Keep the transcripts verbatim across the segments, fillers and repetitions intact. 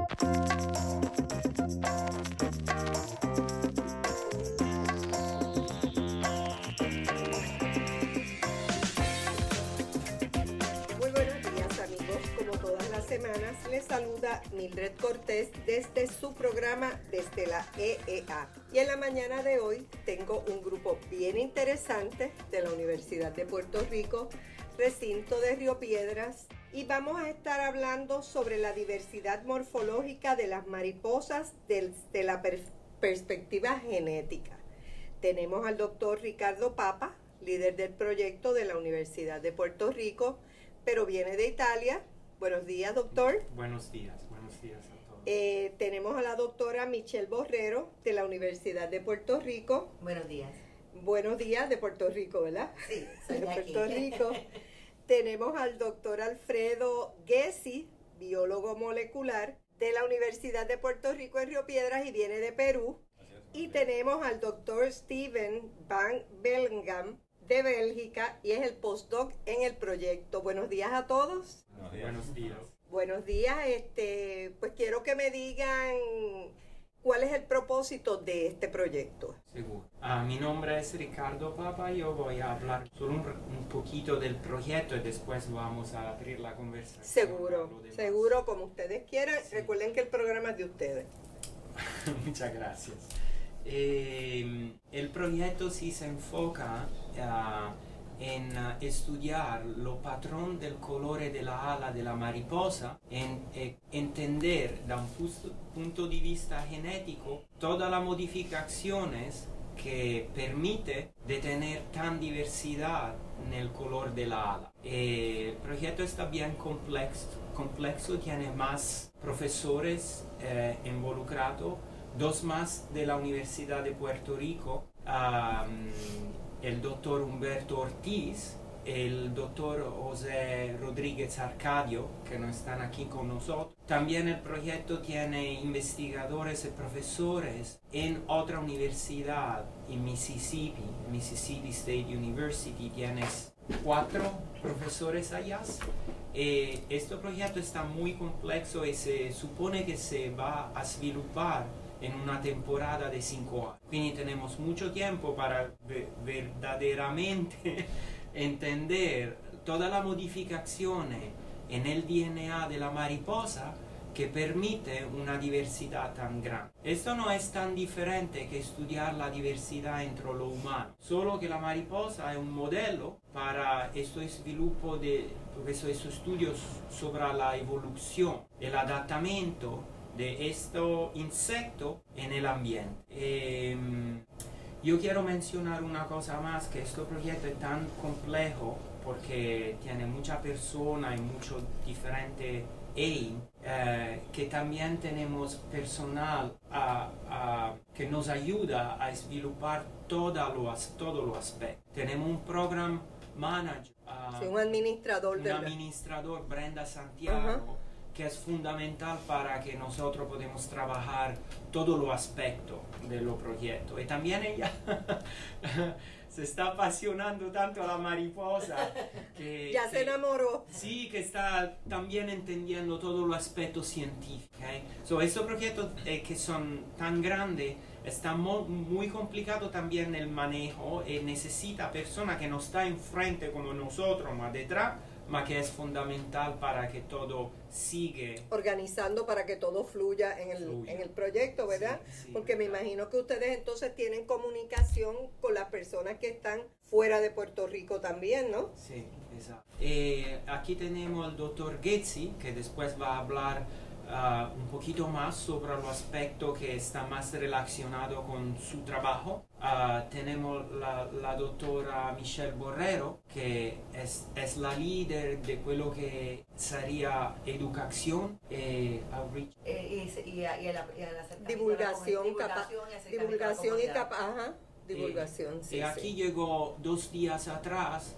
Semanas les saluda Mildred Cortés desde su programa desde la E E A. Y en la mañana de hoy tengo un grupo bien interesante de la Universidad de Puerto Rico, recinto de Río Piedras, y vamos a estar hablando sobre la diversidad morfológica de las mariposas desde la per- perspectiva genética. Tenemos al doctor Ricardo Papa, líder del proyecto de la Universidad de Puerto Rico, pero viene de Italia. Buenos días, doctor. Buenos días, buenos días a todos. Eh, tenemos a la doctora Michelle Borrero de la Universidad de Puerto Rico. Buenos días. Buenos días de Puerto Rico, ¿verdad? Sí, soy de de aquí. Puerto Rico. Tenemos al doctor Alfredo Gessi, biólogo molecular de la Universidad de Puerto Rico en Río Piedras y viene de Perú. Gracias. Y tenemos al doctor Steven Van Bellingham de Bélgica y es el postdoc en el proyecto. Buenos días a todos. Buenos días. Buenos días. Buenos días, este, pues quiero que me digan cuál es el propósito de este proyecto. Seguro. Ah, mi nombre es Ricardo Papa, yo voy a hablar solo un, un poquito del proyecto y después vamos a abrir la conversación. Seguro, seguro, como ustedes quieran. Sí. Recuerden que el programa es de ustedes. Muchas gracias. Eh, el proyecto sí se enfoca uh, en uh, estudiar los patrones del color de la ala de la mariposa, en eh, entender da un punto, punto de vista genético todas las modificaciones que permite de tener tan diversidad en el color de la ala. Eh, el proyecto está bien complejo, complejo tiene más profesores eh, involucrados, dos más de la Universidad de Puerto Rico, um, el doctor Humberto Ortiz, el doctor José Rodríguez Arcadio, que no están aquí con nosotros. También el proyecto tiene investigadores y profesores en otra universidad, en Mississippi, Mississippi State University, tienes cuatro profesores allá. Eh, este proyecto está muy complejo y se supone que se va a desarrollar en una temporada de cinco años. Quindi tenemos mucho tiempo para ve- verdaderamente entender todas las modificaciones en el D N A de la mariposa que permite una diversidad tan grande. Esto no es tan diferente que estudiar la diversidad entre lo humano, solo que la mariposa es un modelo para este sviluppo de estos estudios sobre la evolución, el adaptamiento de este insecto en el ambiente. Eh, yo quiero mencionar una cosa más, que este proyecto es tan complejo porque tiene muchas personas y muchos diferentes aims, eh, que también tenemos personal a, a, que nos ayuda a desarrollar todos los todo lo aspectos. Tenemos un program manager, uh, Sí, un administrador. un del... administrador, Brenda Santiago, Uh-huh. que es fundamental para que nosotros podamos trabajar todos los aspectos de los proyectos. Y también ella se está apasionando tanto a la mariposa que ya que, se enamoró. Sí, que está también entendiendo todos los aspectos científicos. ¿Okay? So, estos proyectos eh, que son tan grandes, está mo- muy complicado también el manejo y necesita personas que no están enfrente como nosotros, más detrás, ma que es fundamental para que todo sigue. Organizando para que todo fluya en el, Fluya. en el proyecto, ¿verdad? Sí, sí, Porque me claro. imagino que ustedes entonces tienen comunicación con las personas que están fuera de Puerto Rico también, ¿no? Sí, exacto. Eh, aquí tenemos al doctor Gessi, que después va a hablar uh, un poquito más sobre los aspectos que está más relacionado con su trabajo. Uh, tenemos la, la doctora Michelle Borrero, que es, es la líder de quello que sería educación e outreach. Eh, y, y, a- y a la, y a la acercamiento Divulgación, a la comunidad, capa- divulgación y acercamiento divulgación a la y comunidad. capa, ajá, divulgación, Eh, sí, y aquí sí. llegó dos días atrás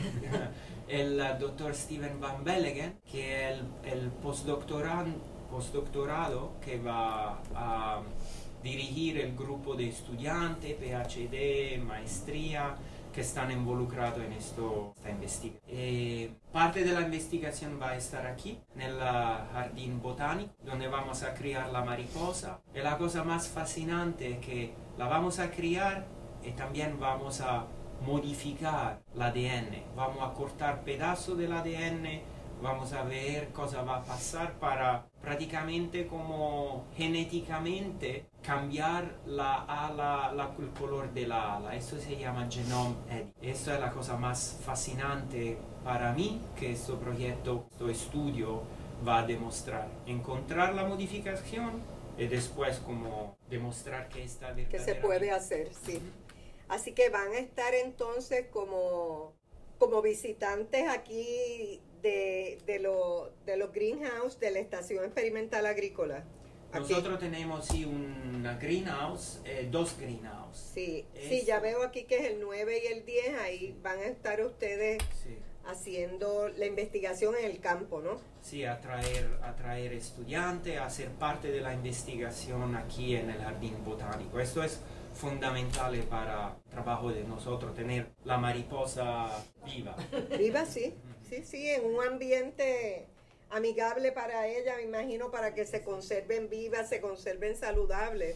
el uh, doctor Steven Van Belleghem, que es el, el postdoctoran- postdoctorado que va a dirigir el grupo de estudiantes, PhD, maestría, que están involucrados en esto, esta investigación. Eh, parte de la investigación va a estar aquí, en el jardín botánico, donde vamos a criar la mariposa. Y la cosa más fascinante es que la vamos a criar y también vamos a modificar el A D N. Vamos a cortar pedazos del A D N, vamos a ver cosa va a pasar para prácticamente como genéticamente cambiar la ala, la, el color de la ala. Esto se llama genome edit. Esto es la cosa más fascinante para mí que este proyecto, este estudio va a demostrar. Encontrar la modificación y después como demostrar que está verdaderamente... Que se puede hacer, sí. Así que van a estar entonces como, como visitantes aquí de, de, lo, de los greenhouse de la Estación Experimental Agrícola. Aquí. Nosotros tenemos sí una greenhouse, eh, dos greenhouse. Sí, sí, ya veo aquí que es el nueve y el diez, ahí sí. Van a estar ustedes sí. haciendo la investigación en el campo, ¿no? Sí, atraer, atraer estudiantes, a ser parte de la investigación aquí en el Jardín Botánico. Esto es fundamental para el trabajo de nosotros, tener la mariposa viva. Viva, sí, sí, sí, en un ambiente amigable para ella, me imagino, para que se conserven vivas, se conserven saludables.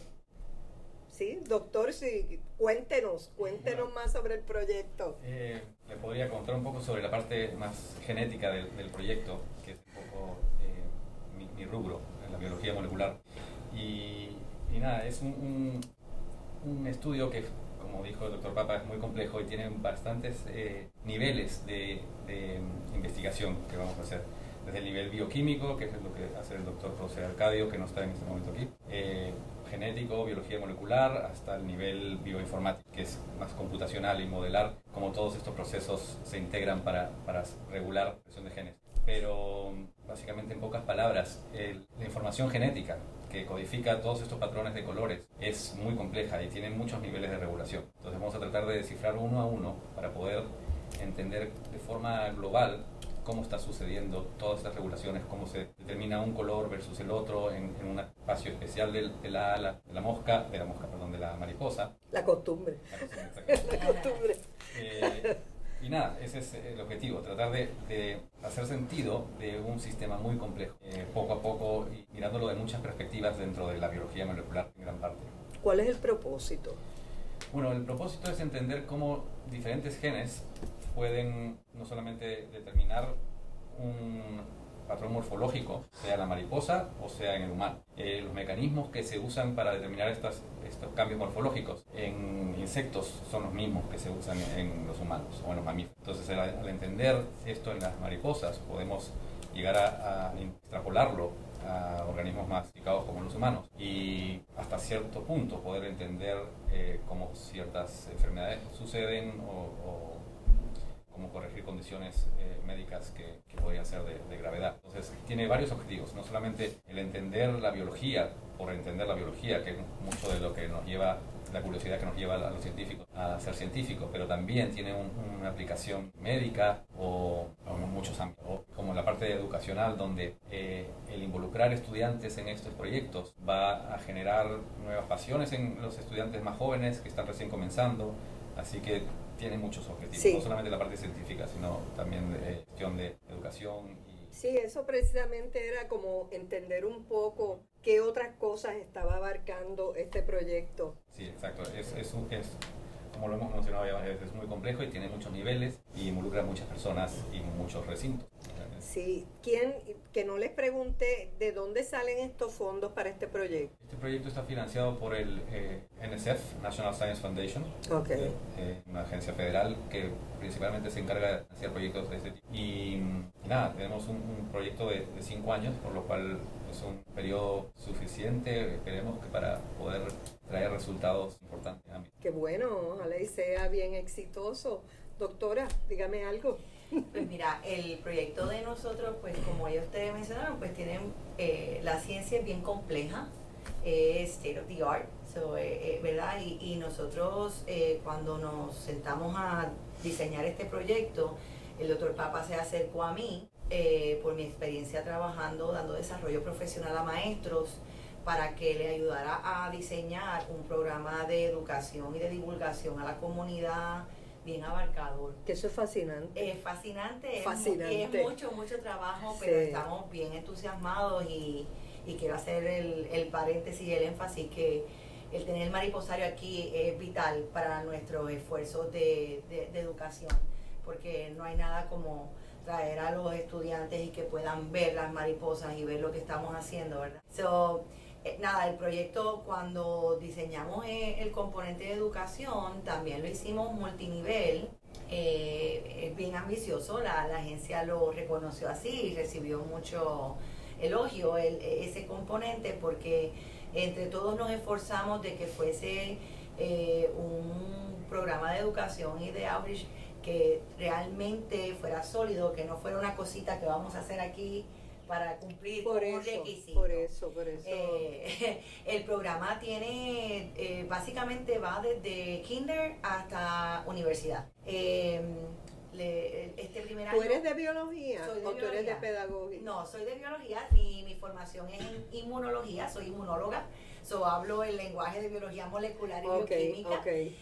Sí, doctor, sí, cuéntenos, cuéntenos bueno, más sobre el proyecto. Eh, le podría contar un poco sobre la parte más genética del, del proyecto, que es un poco eh, mi, mi rubro, en la biología molecular. Y, y nada, es un, un un estudio que, como dijo el doctor Papa, es muy complejo y tiene bastantes eh, niveles de, de investigación que vamos a hacer. Desde el nivel bioquímico, que es lo que hace el doctor José Arcadio, que no está en este momento aquí, eh, genético, biología molecular, hasta el nivel bioinformático, que es más computacional y modelar cómo todos estos procesos se integran para, para regular la expresión de genes. Pero básicamente, en pocas palabras, el, la información genética que codifica todos estos patrones de colores es muy compleja y tiene muchos niveles de regulación. Entonces vamos a tratar de descifrar uno a uno para poder entender de forma global cómo está sucediendo todas estas regulaciones, cómo se determina un color versus el otro en, en un espacio especial de, de, la, la, de la mosca, de la mosca, perdón, de la mariposa. La costumbre. La costumbre. La costumbre. Eh, Y nada, ese es el objetivo, tratar de, de hacer sentido de un sistema muy complejo, eh, poco a poco, y mirándolo de muchas perspectivas dentro de la biología molecular en gran parte. ¿Cuál es el propósito? Bueno, el propósito es entender cómo diferentes genes pueden no solamente determinar un patrón morfológico, sea la mariposa o sea en el humano. Eh, los mecanismos que se usan para determinar estas, estos cambios morfológicos en insectos son los mismos que se usan en los humanos o en los mamíferos. Entonces, al, al entender esto en las mariposas, podemos llegar a, a extrapolarlo a organismos más sofisticados como los humanos y hasta cierto punto poder entender eh, cómo ciertas enfermedades suceden o, o cómo corregir condiciones eh, médicas que, que podrían ser de, de gravedad. Entonces, tiene varios objetivos, no solamente el entender la biología, por entender la biología, que es mucho de lo que nos lleva, la curiosidad que nos lleva a los científicos a ser científicos, pero también tiene un, una aplicación médica o, o en muchos ámbitos, o como la parte educacional, donde eh, el involucrar estudiantes en estos proyectos va a generar nuevas pasiones en los estudiantes más jóvenes que están recién comenzando, así que tiene muchos objetivos, sí. No solamente la parte científica, sino también de gestión de educación. Y... Sí, eso precisamente era como entender un poco qué otras cosas estaba abarcando este proyecto. Sí, exacto. Es, es, es como lo hemos mencionado ya, es, es muy complejo y tiene muchos niveles y involucra a muchas personas y muchos recintos. Sí, ¿quién, que no les pregunté de dónde salen estos fondos para este proyecto? Este proyecto está financiado por el eh, N S F, National Science Foundation, okay. eh, eh, una agencia federal que principalmente se encarga de financiar proyectos de este tipo. Y, y nada, tenemos un, un proyecto de, de cinco años, por lo cual es un periodo suficiente, esperemos, que para poder traer resultados importantes. Qué bueno, ojalá y sea bien exitoso. Doctora, dígame algo. Pues mira, el proyecto de nosotros, pues como ya ustedes mencionaron, pues tienen, eh, la ciencia es bien compleja, es state of the art, so, eh, eh, ¿verdad? Y, y nosotros eh, cuando nos sentamos a diseñar este proyecto, el doctor Papa se acercó a mí eh, por mi experiencia trabajando, dando desarrollo profesional a maestros, para que le ayudara a diseñar un programa de educación y de divulgación a la comunidad bien abarcador. Que eso es fascinante. Es fascinante, fascinante. Es, mu- es mucho, mucho trabajo, Sí. pero estamos bien entusiasmados y, y quiero hacer el, el paréntesis y el énfasis que el tener el mariposario aquí es vital para nuestros esfuerzos de, de, de educación, porque no hay nada como traer a los estudiantes y que puedan ver las mariposas y ver lo que estamos haciendo, ¿verdad? So, eh, nada, el proyecto cuando diseñamos eh, el componente de educación también lo hicimos multinivel, eh, es bien ambicioso, la, la agencia lo reconoció así y recibió mucho elogio el, ese componente porque entre todos nos esforzamos de que fuese eh, un programa de educación y de outreach que realmente fuera sólido, que no fuera una cosita que vamos a hacer aquí para cumplir por con un eso, requisito. por eso, por eso. Eh, el programa tiene, eh, básicamente va desde kinder hasta universidad. Eh, le, este primer año... ¿Tú eres de biología Soy de o tú eres de biología. pedagogía? No, soy de biología, mi, mi formación es en inmunología, soy inmunóloga, so hablo el lenguaje de biología molecular y Okay, bioquímica. okay.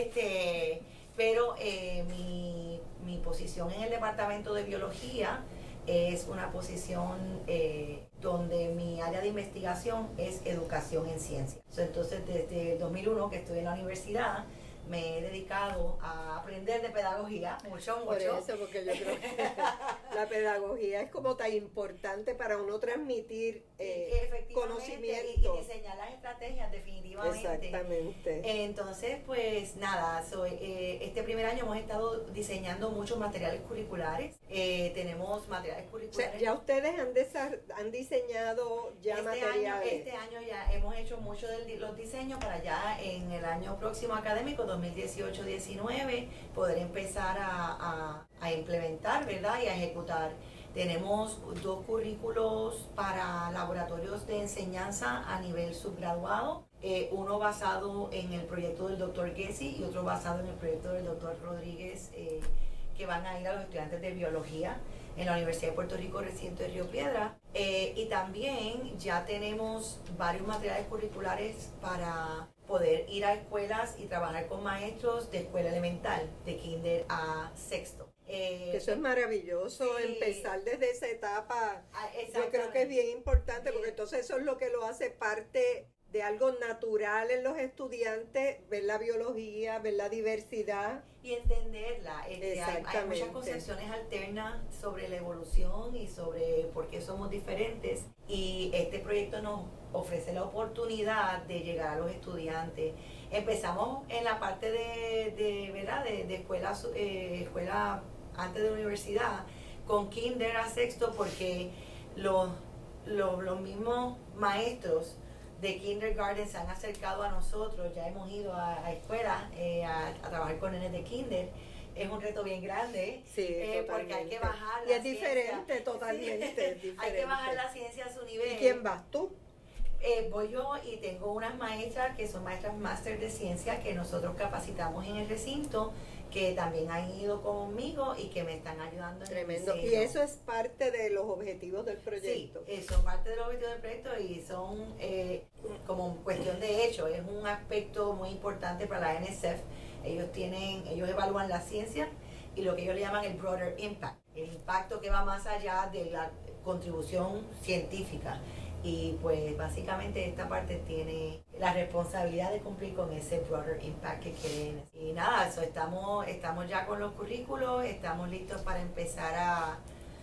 Este, pero eh, mi, mi posición en el departamento de biología es una posición eh, donde mi área de investigación es educación en ciencia. So, entonces, desde el dos mil uno que estoy en la universidad, me he dedicado a aprender de pedagogía, mucho, mucho. Por eso, porque yo creo que la pedagogía es como tan importante para uno transmitir eh, conocimiento. Y, y diseñar las estrategias definitivamente. Exactamente. Entonces, pues nada, so, eh, este primer año hemos estado diseñando muchos materiales curriculares. Eh, tenemos materiales O curriculares. sea, ya ustedes han, desa- han diseñado ya este materiales. Año, este año ya hemos hecho muchos de los diseños para ya en el año próximo académico, dos mil dieciocho diecinueve, poder empezar a, a, a implementar, ¿verdad? Y a ejecutar. Tenemos dos currículos para laboratorios de enseñanza a nivel subgraduado, eh, uno basado en el proyecto del doctor Gessi y otro basado en el proyecto del doctor Rodríguez, eh, que van a ir a los estudiantes de biología en la Universidad de Puerto Rico, recinto de Río Piedra. Eh, y también ya tenemos varios materiales curriculares para poder ir a escuelas y trabajar con maestros de escuela elemental, de kinder a sexto. Eh, Eso es maravilloso, sí. empezar desde esa etapa. Ah, Yo creo que es bien importante porque Bien. entonces eso es lo que lo hace parte de algo natural en los estudiantes, ver la biología, ver la diversidad. Y entenderla. Este, hay, hay Exactamente. muchas concepciones alternas sobre la evolución y sobre por qué somos diferentes. Y este proyecto nos ofrece la oportunidad de llegar a los estudiantes. Empezamos en la parte de, de ¿verdad? De, de escuela, eh, escuela antes de la universidad, con kinder a sexto, porque los, los, los mismos maestros de kindergarten se han acercado a nosotros, ya hemos ido a, a escuelas eh, a, a trabajar con nenes de kinder. Es un reto bien grande, Sí, eh, porque hay que bajar y la es diferente, ciencia. totalmente, Sí, es diferente. Hay que bajar la ciencia a su nivel. ¿Y quién vas tú? Eh, voy yo y tengo unas maestras que son maestras máster de ciencia que nosotros capacitamos en el recinto, que también han ido conmigo y que me están ayudando en Tremendo. el Y diseño. eso es parte de los objetivos del proyecto. Sí, eh, son parte de los objetivos del proyecto y son eh, como cuestión de hecho, es un aspecto muy importante para la N S F. Ellos tienen, ellos evalúan la ciencia y lo que ellos le llaman el broader impact, el impacto que va más allá de la contribución científica. Y pues básicamente esta parte tiene la responsabilidad de cumplir con ese broader impact que quieren. Y nada, eso estamos, estamos ya con los currículos, estamos listos para empezar a,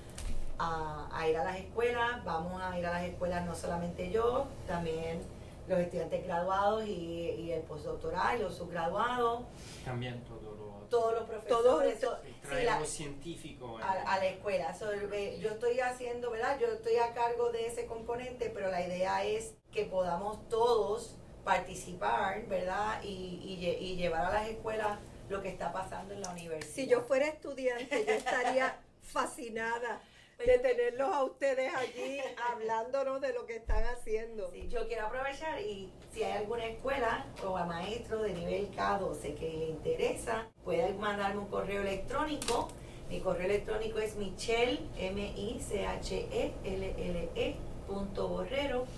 a, a ir a las escuelas. Vamos a ir a las escuelas no solamente yo, también los estudiantes graduados y, y el postdoctoral, los subgraduados. También todo lo Todos los profesores. Todo so- sí, sí, traer la- lo científico. eh. a, a la escuela. So, eh, yo estoy haciendo, ¿verdad? Yo estoy a cargo de ese componente, pero la idea es que podamos todos participar, ¿verdad? Y, y, lle- y llevar a las escuelas lo que está pasando en la universidad. Si yo fuera estudiante, yo estaría fascinada de tenerlos a ustedes allí hablándonos de lo que están haciendo. Sí, yo quiero aprovechar y si hay alguna escuela o a maestro de nivel K doce que le interesa, pueden mandarme un correo electrónico. Mi correo electrónico es michelle, M I C H E L L E, punto borrero,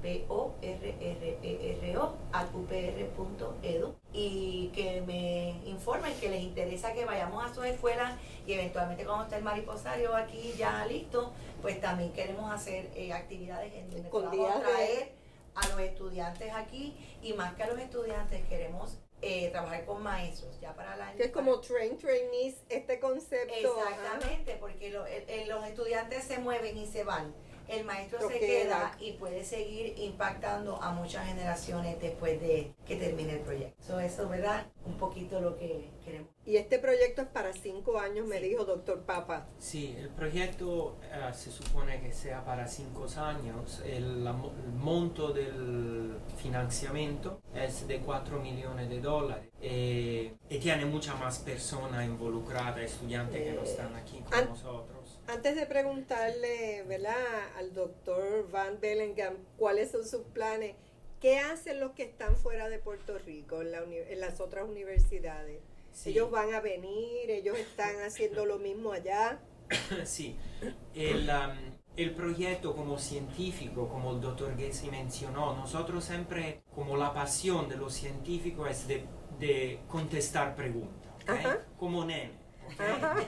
P O R R E R O, at u p r punto e d u, y que me informen que les interesa que vayamos a sus escuelas y eventualmente cuando esté el mariposario aquí ya listo, pues también queremos hacer eh, actividades en donde podamos traer a los estudiantes aquí, y más que a los estudiantes queremos eh, trabajar con maestros ya para el año. Que es como train trainees, este concepto. Exactamente, ajá. Porque lo, el, el, los estudiantes se mueven y se van. El maestro Lo se queda. queda y puede seguir impactando a muchas generaciones después de que termine el proyecto. So, eso, ¿verdad? Un poquito lo que queremos. Y este proyecto es para cinco años, me Sí. dijo doctor Papa. Sí, el proyecto uh, se supone que sea para cinco años. El, la, el monto del financiamiento es de cuatro millones de dólares eh, y tiene muchas más personas involucradas, estudiantes que no están aquí con An- nosotros. Antes de preguntarle, ¿verdad?, al doctor Van Bellingham cuáles son sus planes, ¿qué hacen los que están fuera de Puerto Rico, en, la uni- en las otras universidades? Sí. Ellos van a venir, ellos están haciendo lo mismo allá. Sí, el, um, el proyecto como científico, como el doctor Gessi mencionó, nosotros siempre, como la pasión de los científicos es de, de contestar preguntas, ¿okay? Ajá. Como nene. Okay? Ajá.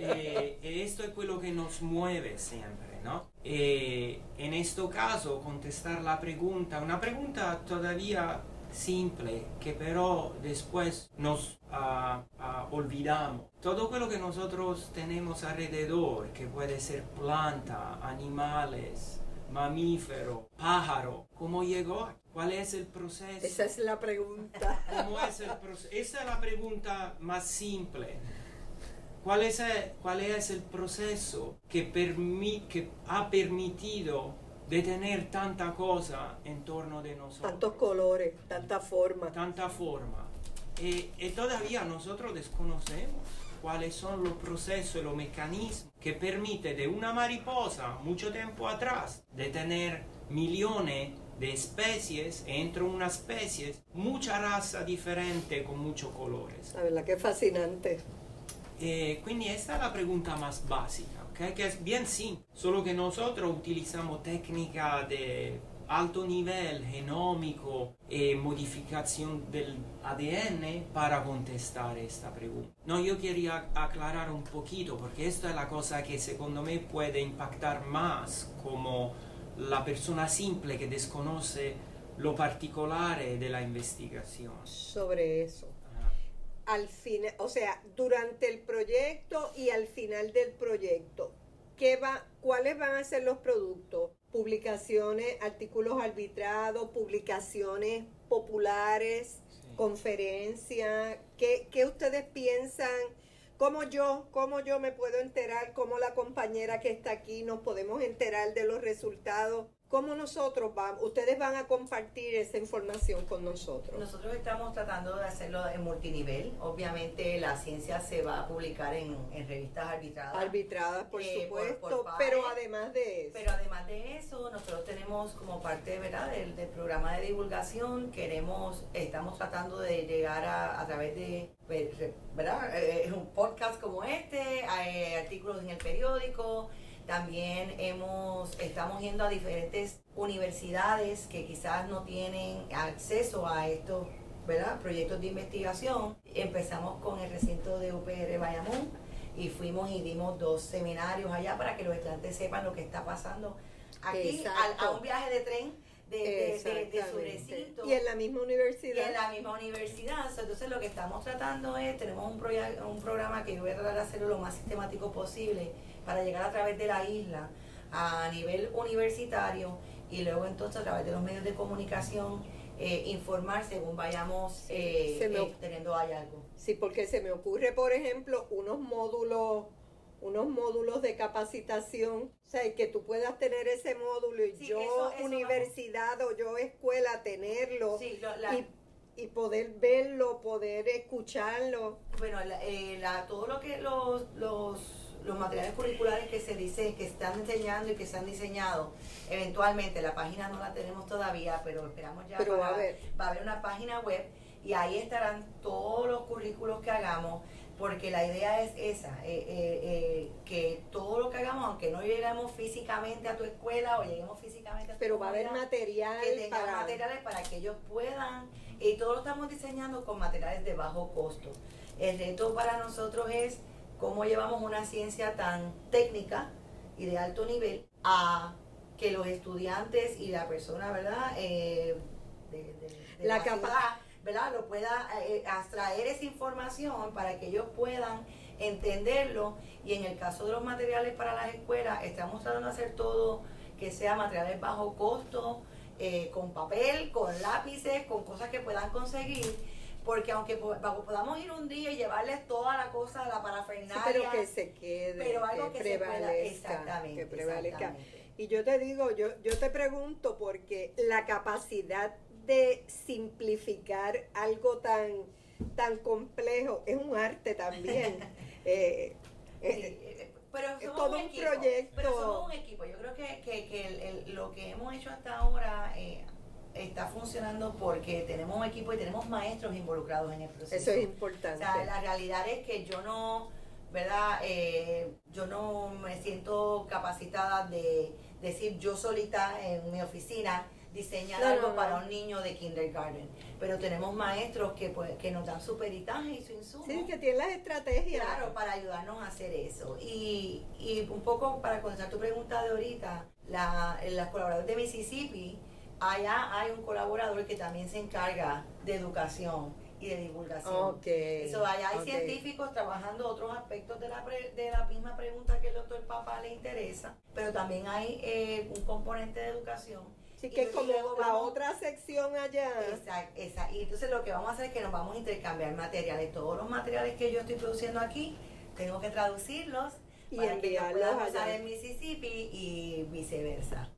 Eh, e esto es quello che nos muove sempre, no? E in questo caso contestar la pregunta, una pregunta todavía simple, que pero después nos uh, uh, olvidamos. Todo quello que nosotros tenemos alrededor, que puede ser planta, animales, mamífero, pájaro, ¿cómo llegó? ¿Cuál es el proceso? Esa es la pregunta. ¿Cómo es el proceso? Esa es la pregunta más simple. ¿Cuál es el, cuál es el proceso que, permi, que ha permitido de tener tanta cosa en torno de nosotros? Tantos colores, tanta forma. Tanta forma. Y, y todavía nosotros desconocemos cuáles son los procesos y los mecanismos que permiten de una mariposa mucho tiempo atrás de tener millones de especies, e entre una especie, mucha raza diferente con muchos colores. La verdad que es fascinante. Eh, quindi esta es la pregunta más básica, ¿okay? Que es bien simple, solo que nosotros utilizamos técnicas de alto nivel genómico y modificación del A D N para contestar esta pregunta. No, yo quería aclarar un poquito, porque esta es la cosa que segundo me puede impactar más como la persona simple que desconoce lo particolare de la investigación. Sobre eso. Al final, o sea, durante el proyecto y al final del proyecto, ¿qué va, ¿cuáles van a ser los productos? Publicaciones, artículos arbitrados, publicaciones populares, sí. Conferencias. ¿Qué, ¿Qué ustedes piensan? ¿Cómo yo, cómo yo me puedo enterar? ¿Cómo la compañera que está aquí nos podemos enterar de los resultados? ¿Cómo nosotros vamos? Ustedes van a compartir esa información con nosotros. Nosotros estamos tratando de hacerlo en multinivel. Obviamente la ciencia se va a publicar en, en revistas arbitradas. Arbitradas, por eh, supuesto, por, por pero además de eso. Pero además de eso, nosotros tenemos como parte, ¿verdad?, del, del programa de divulgación, queremos, estamos tratando de llegar a, a través de, ¿verdad?, eh, un podcast como este, eh, artículos en el periódico. También hemos, estamos yendo a diferentes universidades que quizás no tienen acceso a estos, ¿verdad?, proyectos de investigación. Empezamos con el recinto de U P R Bayamón y fuimos y dimos dos seminarios allá para que los estudiantes sepan lo que está pasando aquí, a, a un viaje de tren de, de, de, de su recinto. Y en la misma universidad. Y en la misma universidad. Entonces lo que estamos tratando es, tenemos un, proye- un programa que yo voy a tratar de hacerlo lo más sistemático posible para llegar a través de la isla a nivel universitario y luego entonces a través de los medios de comunicación eh, informar según vayamos eh, me, eh, teniendo hallazgo. Sí, porque se me ocurre, por ejemplo, unos módulos unos módulos de capacitación, o sea, y que tú puedas tener ese módulo y sí, yo eso, eso universidad vamos. O yo escuela tenerlo sí, lo, la, y, y poder verlo, poder escucharlo. Bueno, la, eh, la, todo lo que los, los los materiales curriculares que se dice que están enseñando y que se han diseñado, eventualmente la página no la tenemos todavía, pero esperamos ya pero para, va a haber. va a haber una página web y ahí estarán todos los currículos que hagamos, porque la idea es esa, eh, eh, eh, que todo lo que hagamos, aunque no lleguemos físicamente a tu escuela o lleguemos físicamente a tu Pero va a haber comunidad, material que tengan para... materiales para que ellos puedan, y todo lo estamos diseñando con materiales de bajo costo. El reto para nosotros es cómo llevamos una ciencia tan técnica y de alto nivel a que los estudiantes y la persona, ¿verdad? Eh, de, de, de la la capa- ciudad, ¿verdad? Lo pueda eh, abstraer esa información para que ellos puedan entenderlo. Y en el caso de los materiales para las escuelas, estamos tratando de hacer todo que sea materiales bajo costo, eh, con papel, con lápices, con cosas que puedan conseguir, porque aunque podamos ir un día y llevarles toda la cosa, la parafernalia, Sí, pero que se quede, pero algo que, que se pueda, prevalezca, exactamente, que prevalezca. exactamente. Y yo te digo, yo, yo te pregunto porque la capacidad de simplificar algo tan, tan complejo es un arte también. eh, Sí, eh, pero es somos todo un un equipo, proyecto. pero somos un equipo. Yo creo que, que, que el, el, lo que hemos hecho hasta ahora eh, está funcionando porque tenemos un equipo y tenemos maestros involucrados en el proceso. Eso es importante. O sea, la realidad es que yo no, ¿verdad? Eh, yo no me siento capacitada de decir yo solita en mi oficina diseñar No, algo no, no. para un niño de kindergarten. Pero tenemos maestros que, pues, que nos dan su peritaje y su insumo. Sí, que tienen las estrategias. Claro, para ayudarnos a hacer eso. Y, y un poco para contestar tu pregunta de ahorita, la, las colaboradoras de Mississippi, allá hay un colaborador que también se encarga de educación y de divulgación. Ok. Eso, allá hay ok. científicos trabajando otros aspectos de la, pre, de la misma pregunta que el doctor Papa le interesa, pero también hay eh, un componente de educación. Sí, Y que es luego como la vamos- otra sección allá. Exacto, exacto. Y entonces lo que vamos a hacer es que nos vamos a intercambiar materiales. Todos los materiales que yo estoy produciendo aquí, tengo que traducirlos Y para que los enviarlos puedan usar allá. en Mississippi y viceversa.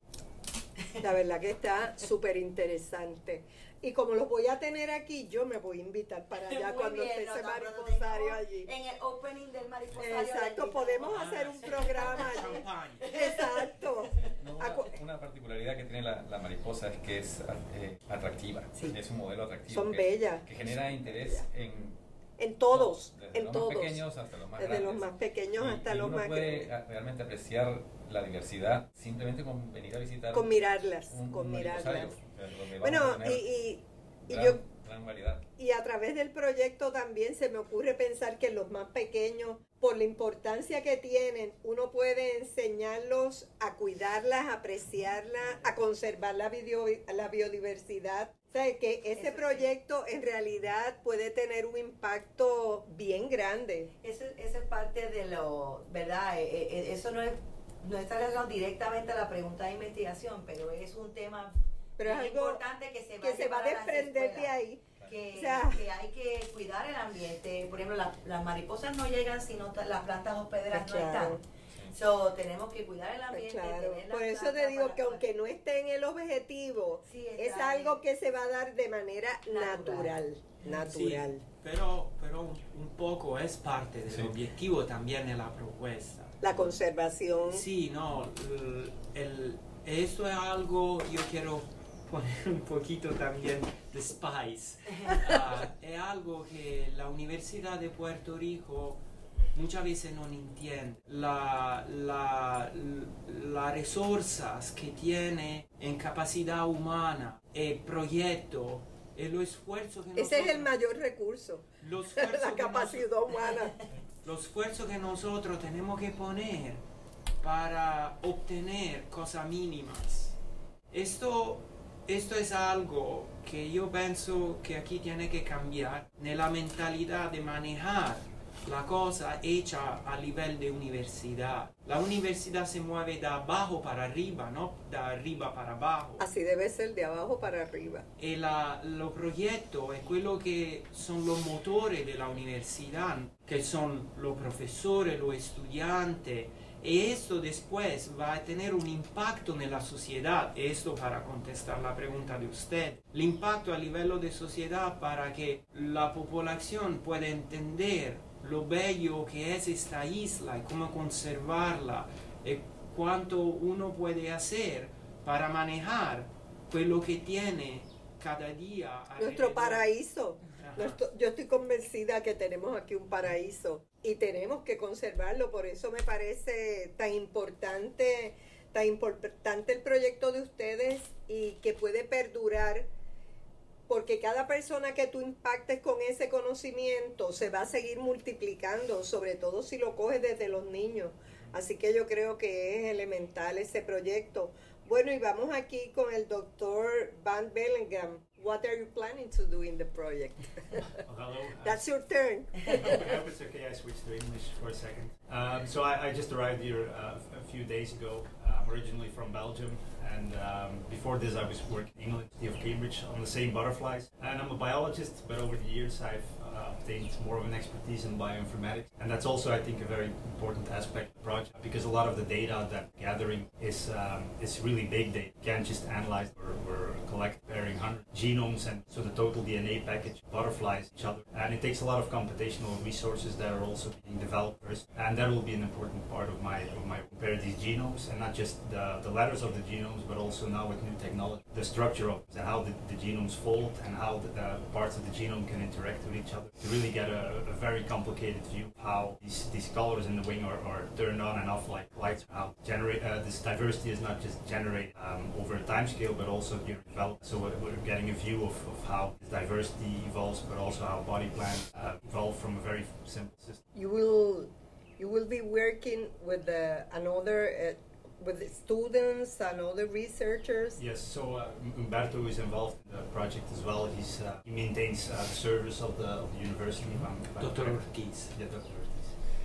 La verdad que está súper interesante. Y como los voy a tener aquí, yo me voy a invitar para allá Muy cuando bien, esté no, ese no, pero mariposario tenemos allí. En el opening del mariposario. Exacto, le podemos invitamos. hacer un programa allí. Champagne. Exacto. No, una, Acu- una particularidad que tiene la, la mariposa es que es eh, atractiva. Sí. Es un modelo atractivo. Son que, bellas. que genera interés en En todos, desde en los todos. más pequeños hasta los más Desde grandes. los más pequeños Y- hasta y los uno más puede grandes. a- realmente apreciar la diversidad simplemente con venir a visitar Con mirarlas, un, con un mirarlas. mariposario, o sea, donde vamos Bueno, a tener y, y, y gran, yo gran variedad. y a través del proyecto también se me ocurre pensar que los más pequeños, por la importancia que tienen, uno puede enseñarlos a cuidarlas, a apreciarlas, a conservar la, bio- la biodiversidad. O sea, que ese Eso sí. proyecto en realidad puede tener un impacto bien grande. Eso, eso es parte de lo, ¿verdad? Eh, eh, eso no es no está relacionado directamente a la pregunta de investigación, pero es un tema Pero es bien algo importante que se va, que se va a llevar las desprender de escuelas. ahí. Que, O sea- que hay que cuidar el ambiente. Por ejemplo, la- las mariposas no llegan si no ta- las plantas hospederas Pues no claro. están. So, tenemos que cuidar el Pues ambiente. claro, tener las por eso te plantas digo para- que aunque no esté en el objetivo, Sí, es está algo bien. que se va a dar de manera natural, Natural. natural. Sí, pero, pero un, un poco es parte del Sí. objetivo también de la propuesta. La conservación. Sí, no, el, el- esto es algo, yo quiero poner un poquito también de spice. Ah, es algo que la Universidad de Puerto Rico muchas veces no entiende. La, la, las resources que tiene en capacidad humana, el proyecto, y los esfuerzos que Ese es el nosotros- mayor recurso, los esfuerzos la que capacidad humana. los esfuerzos que nosotros tenemos que poner para obtener cosas mínimas. Esto, esto es algo que yo pienso que aquí tiene que cambiar en la mentalidad de manejar la cosa hecha a nivel de universidad. La universidad se mueve de abajo para arriba, no de arriba para abajo. Así debe ser, de abajo para arriba. E la, los proyectos es quello che sono los motores della università, che sono los profesores, los estudiantes, e esto después va a tener un impacto nella società, esto para contestar la pregunta de usted, l'impatto a livello de sociedad para que la población pueda entender lo bello que es esta isla y cómo conservarla, y cuánto uno puede hacer para manejar quello che tiene cada día... Nuestro alrededor- paraíso. Ajá. Nuestro- yo estoy convencida que tenemos aquí un paraíso y tenemos que conservarlo. Por eso me parece tan importante, tan importante el proyecto de ustedes y que puede perdurar, porque cada persona que tú impactes con ese conocimiento se va a seguir multiplicando, sobre todo si lo coges desde los niños. Así que yo creo que es elemental ese proyecto. Bueno, y vamos aquí con el doctor Van Bellingham. What are you planning to do in the project? Well, hello. That's your turn. I hope it's okay. I switched to English for a second. Um, so I, I just arrived here uh, a few days ago. I'm originally from Belgium, and um, before this I was working in England, University of Cambridge, on the same butterflies. And I'm a biologist, but over the years I've uh, obtained more of an expertise in bioinformatics, and that's also, I think, a very important aspect of the project, because a lot of the data that we're gathering is um, is really big data. You can't just analyze or, or collect varying hundred genomes, and so the total D N A package butterflies each other, and it takes a lot of computational resources that are also being developed first, and that will be an important part of my of my compare these genomes, and not just the, the letters of the genomes, but also now with new technology, the structure of it, and how the, the genomes fold, and how the uh, parts of the genome can interact with each other to really get a, a very complicated view of how these, these colors in the wing are, are turned on and off like lights, how generate uh, this diversity is not just generated um, over a time scale, but also during development. So we're, we're getting a view of, of how this diversity evolves, but also how body plans uh, evolve from a very simple system. You will you will be working with the, another uh, with the students and other researchers. Yes, so uh, Umberto is involved in the project as well. He's uh, he maintains uh, the service of the, of the university. if I'm- if I'm Doctor correct. Ortiz. Yeah, Doctor Ortiz.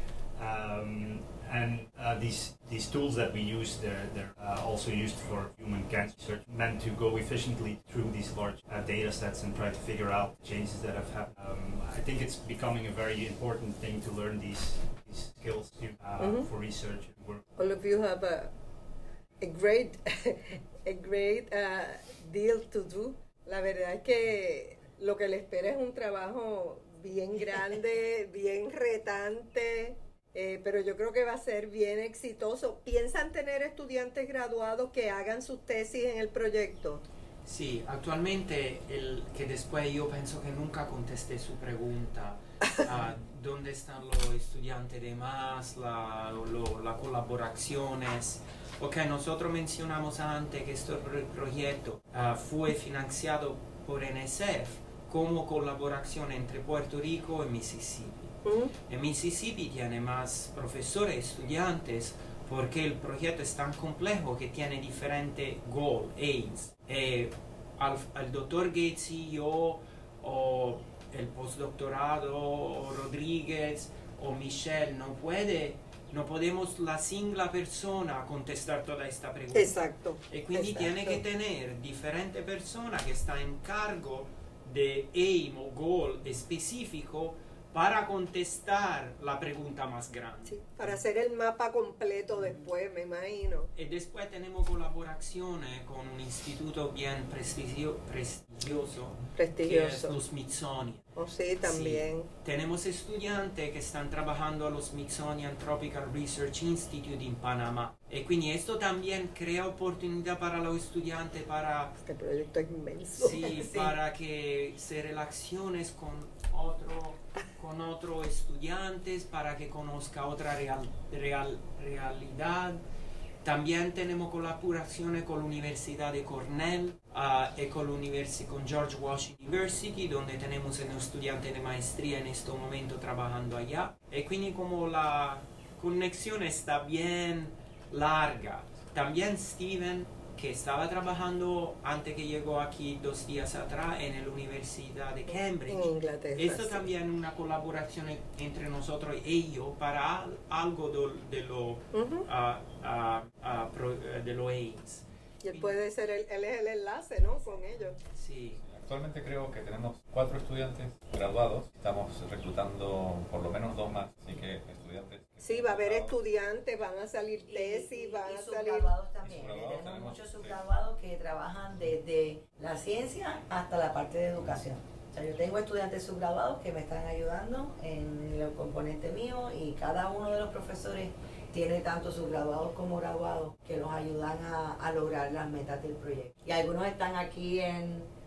Um, and uh, these these tools that we use, they're they're uh, also used for human cancer research, meant to go efficiently through these large uh, data sets and try to figure out the changes that have happened. Um, I think it's becoming a very important thing to learn these these skills to, uh, Mhm. for research and work. All of you have a a great a great uh, deal to do. La verdad es que lo que le espera es un trabajo bien grande, bien retante, eh, pero yo creo que va a ser bien exitoso. ¿Piensan tener estudiantes graduados que hagan sus tesis en el proyecto? Sí, actualmente, el, que después yo pienso que nunca contesté su pregunta, ah, ¿dónde están los estudiantes de más, la, lo- las colaboraciones? Ok, nosotros mencionamos antes que este pro- proyecto ah, fue financiado por N S F como colaboración entre Puerto Rico y Mississippi. ¿Mm? En Mississippi tiene más profesores, estudiantes, porque el proyecto es tan complejo que tiene diferentes goals, aims. Eh, al, al doctor Gates y yo, o el postdoctorado, o Rodríguez, o Michelle, no puede, no podemos la single persona contestar toda esta pregunta. Exacto. Y quindi exacto. tiene que tener diferentes personas que están en cargo de aim o goal específico para contestar la pregunta más grande. Sí, para hacer el mapa completo después, me imagino. Y después tenemos colaboraciones con un instituto bien prestigio- prestigioso, que es Prestigioso. los Smithsonian. Oh, sí, también. Sí, tenemos estudiantes que están trabajando a los Smithsonian Tropical Research Institute en Panamá. Y quindi esto también crea oportunidad para los estudiantes para, Este proyecto es inmenso. sí, Sí. para que se relaciones con otro, con otros estudiantes, para que conozca otra real, real, realidad. También tenemos colaboraciones con la Universidad de Cornell ah, y con, la universi- con George Washington University, donde tenemos un estudiante de maestría en este momento trabajando allá. Y quindi como la conexión está bien larga. También Steven, que estaba trabajando antes que llegó aquí dos días atrás en la Universidad de Cambridge. En Inglaterra. Esto sí. también es una colaboración en- entre nosotros y ellos para al- algo do- de lo Ujú. ah, ah, ah, pro- eh, de los aims. Y él puede ser, el, él es el enlace, ¿no? Con ellos. Sí. Actualmente creo que tenemos cuatro estudiantes graduados. Estamos reclutando por lo menos dos más, así que estudiantes. Sí, va a haber graduados. estudiantes, van a salir tesis, van y a salir... subgraduados también. Y subgraduados tenemos tenemos, muchos sí. subgraduados que trabajan desde la ciencia hasta la parte de educación. O sea, yo tengo estudiantes subgraduados que me están ayudando en el componente mío y cada uno de los profesores tiene tanto subgraduados como graduados que los ayudan a, a lograr las metas del proyecto. Y algunos están aquí en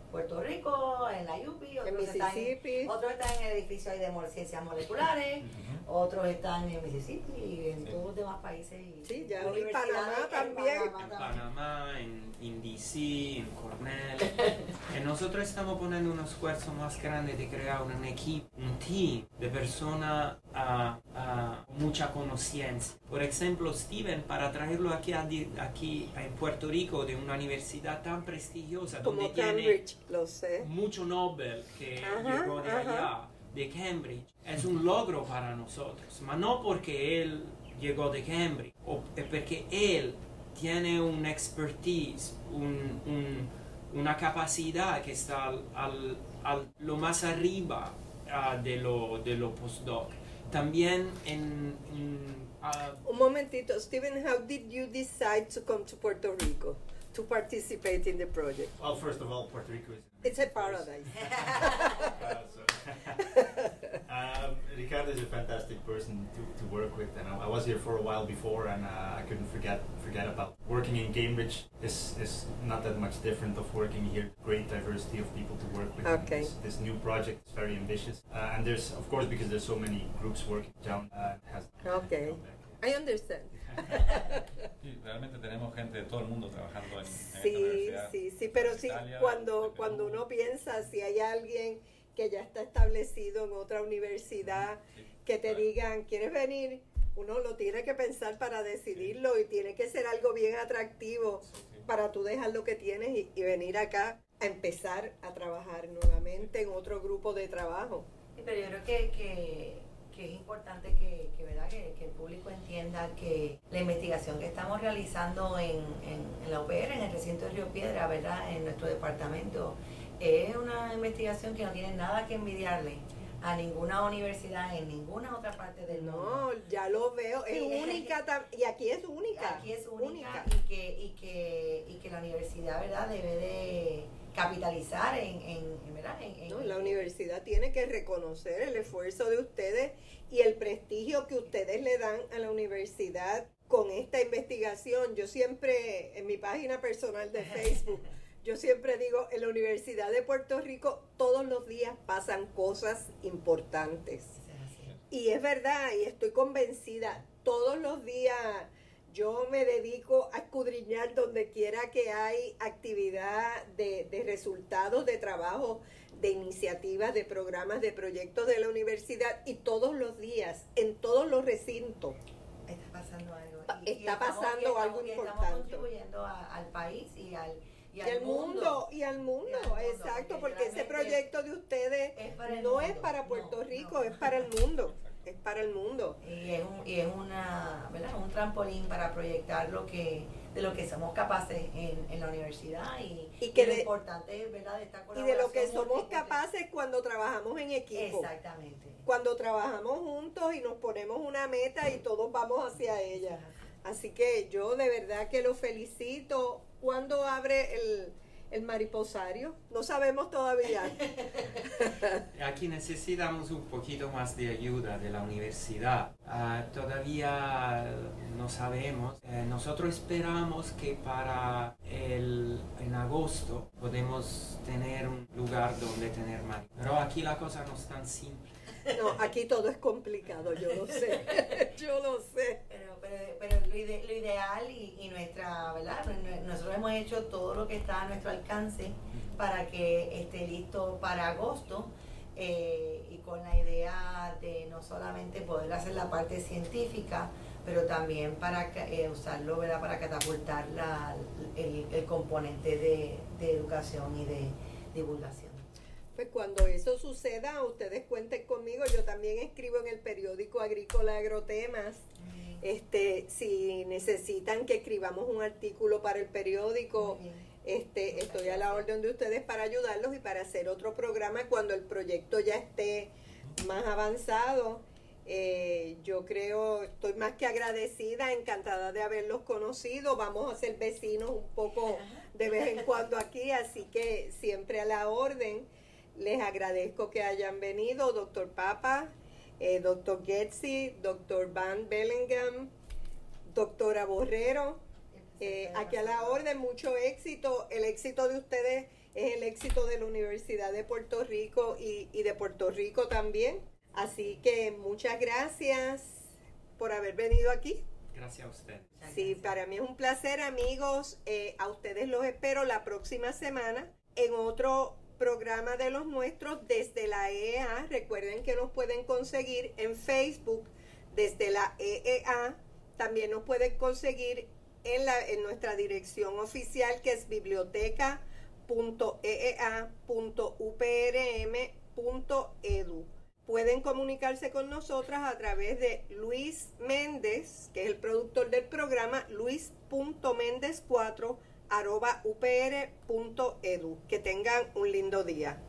Puerto Rico, en la U P, otros, en están Mississippi. en, otros están en el edificio ahí de mo- ciencias moleculares, uh-huh. otros están en Mississippi y en sí. todos los demás países. Y, sí, ya en Panamá también. En Panamá, en, en D C, en Cornell. Y nosotros estamos poniendo un esfuerzo más grande de crear un equipo, un team de personas a uh, uh, mucha conciencia. Por ejemplo, Steven, para traerlo aquí, a, aquí en Puerto Rico, de una universidad tan prestigiosa, como donde Cambridge, tiene lo sé. mucho Nobel que ajá, llegó de ajá. allá, de Cambridge, es un logro para nosotros, pero no porque él llegó de Cambridge, o porque él tiene un expertise, un, un, una capacidad que está al, al, al lo más arriba uh, de lo de lo postdoc. También en, en uh, un momentito, Steven, how did you decide to come to Puerto Rico to participate in the project? Well, first of all, Puerto Rico is it's a paradise. uh, so um, Ricardo is a fantastic person to, to work with, and I, I was here for a while before, and uh, I couldn't forget forget about working in Cambridge. is is not that much different of working here. Great diversity of people to work with. Okay. This, this new project is very ambitious, uh, and there's of course because there's so many groups working down. Uh, it has okay. I understand. Sí, realmente tenemos gente de todo el mundo trabajando en, en sí, esta universidad. Sí, sí, pero sí, Italia, cuando, cuando uno piensa si hay alguien que ya está establecido en otra universidad, sí, que te claro. digan, ¿quieres venir? Uno lo tiene que pensar para decidirlo sí. y tiene que ser algo bien atractivo sí, sí. para tú dejar lo que tienes y, y venir acá a empezar a trabajar nuevamente en otro grupo de trabajo. Sí, pero yo creo que... que... que es importante que, que, ¿verdad? Que, que el público entienda que la investigación que estamos realizando en, en, en la U P R, en el recinto de Río Piedra, ¿verdad? En nuestro departamento, es una investigación que no tiene nada que envidiarle a ninguna universidad en ninguna otra parte del no, mundo. No, ya lo veo, es sí. única y aquí es única. Aquí es única, única. Y, que, y, que, y que la universidad, ¿verdad? Debe de capitalizar en, en, en ¿verdad? En, en, no, la universidad tiene que reconocer el esfuerzo de ustedes y el prestigio que ustedes le dan a la universidad con esta investigación. Yo siempre, en mi página personal de Facebook, yo siempre digo, en la Universidad de Puerto Rico todos los días pasan cosas importantes. Y es verdad, y estoy convencida, todos los días yo me dedico a escudriñar donde quiera que hay actividad de, de resultados de trabajo, de iniciativas, de programas, de proyectos de la universidad, y todos los días, en todos los recintos, está pasando algo. Y, está y estamos, pasando y estamos, algo y importante. Estamos contribuyendo a, al país y al, y al, y al mundo, mundo. Y al mundo, y al mundo exacto, porque, porque ese proyecto de ustedes es no mundo. es para Puerto no, Rico, no. es para el mundo. Es para el mundo. Y es, un, y es una, ¿verdad? un trampolín para proyectar lo que de lo que somos capaces en, en la universidad y, y, que y lo de, importante es, ¿verdad? de esta colaboración. Y de lo que somos capaces cuando trabajamos en equipo. Exactamente. Cuando trabajamos juntos y nos ponemos una meta y todos vamos hacia ella. Así que yo de verdad que lo felicito. ¿Cuándo abre el... el mariposario? No sabemos todavía. Aquí necesitamos un poquito más de ayuda de la universidad. Uh, todavía no sabemos. Uh, nosotros esperamos que para el en agosto podemos tener un lugar donde tener mariposa. Pero aquí la cosa no es tan simple. No, aquí todo es complicado, yo lo sé. Yo lo sé. Pero, pero, pero lo, ide, lo ideal y, y nuestra, ¿verdad? Nosotros hemos hecho todo lo que está a nuestro alcance para que esté listo para agosto eh, y con la idea de no solamente poder hacer la parte científica, pero también para eh, usarlo, ¿verdad? Para catapultar la, el, el componente de, de educación y de divulgación. Pues cuando eso suceda, ustedes cuenten conmigo. Yo también escribo en el periódico Agrícola Agrotemas. Mm. Este, si necesitan que escribamos un artículo para el periódico, este, estoy a la orden de ustedes para ayudarlos y para hacer otro programa cuando el proyecto ya esté más avanzado. Eh, yo creo, estoy más que agradecida, encantada de haberlos conocido. Vamos a ser vecinos un poco de vez en cuando aquí, así que siempre a la orden. Les agradezco que hayan venido, doctor Papa, eh, doctor Getzi, doctor Van Bellingham, doctora Borrero, eh, aquí a la orden, mucho éxito. El éxito de ustedes es el éxito de la Universidad de Puerto Rico y, y de Puerto Rico también. Así que muchas gracias por haber venido aquí. Gracias a usted. Sí, para mí es un placer, amigos. Eh, a ustedes los espero la próxima semana en otro programa de los nuestros desde la E E A. Recuerden que nos pueden conseguir en Facebook desde la E E A. También nos pueden conseguir en, la, en nuestra dirección oficial, que es biblioteca punto e e a punto u p r m punto e d u. Pueden comunicarse con nosotras a través de Luis Méndez, que es el productor del programa, luis punto méndez cuatro arroba u p r punto e d u. Que tengan un lindo día.